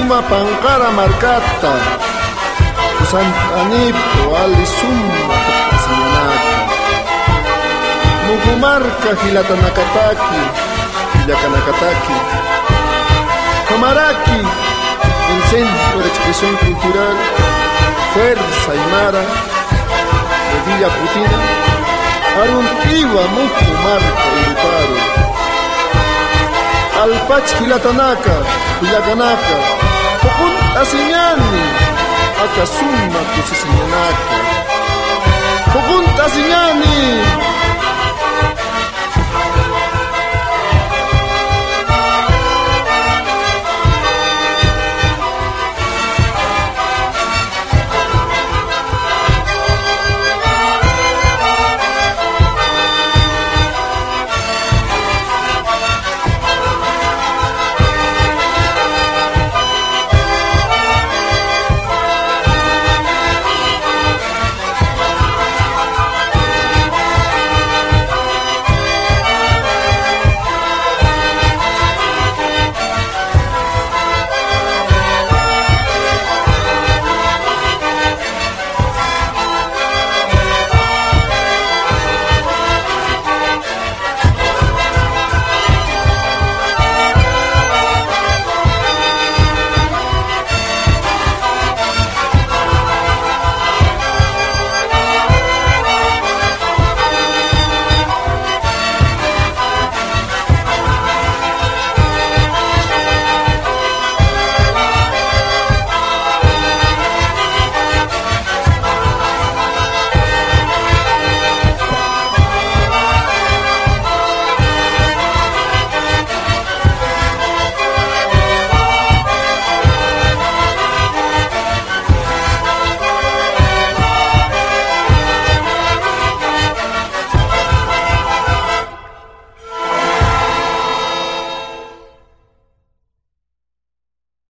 suma pancara marcata Kusantanipto ali suma Asiñanaka Mugumarca Gilatanacataki Villacanacataki Camaraki, el Centro de Expresión Cultural Fuerza Aymara de Villa Putina Aruntiwa Muku Marco Urutaro Alpach Gilatanaka Villacanaka Pocun Asiñani Akasuma Kusisiñanaka Pocun Asiñani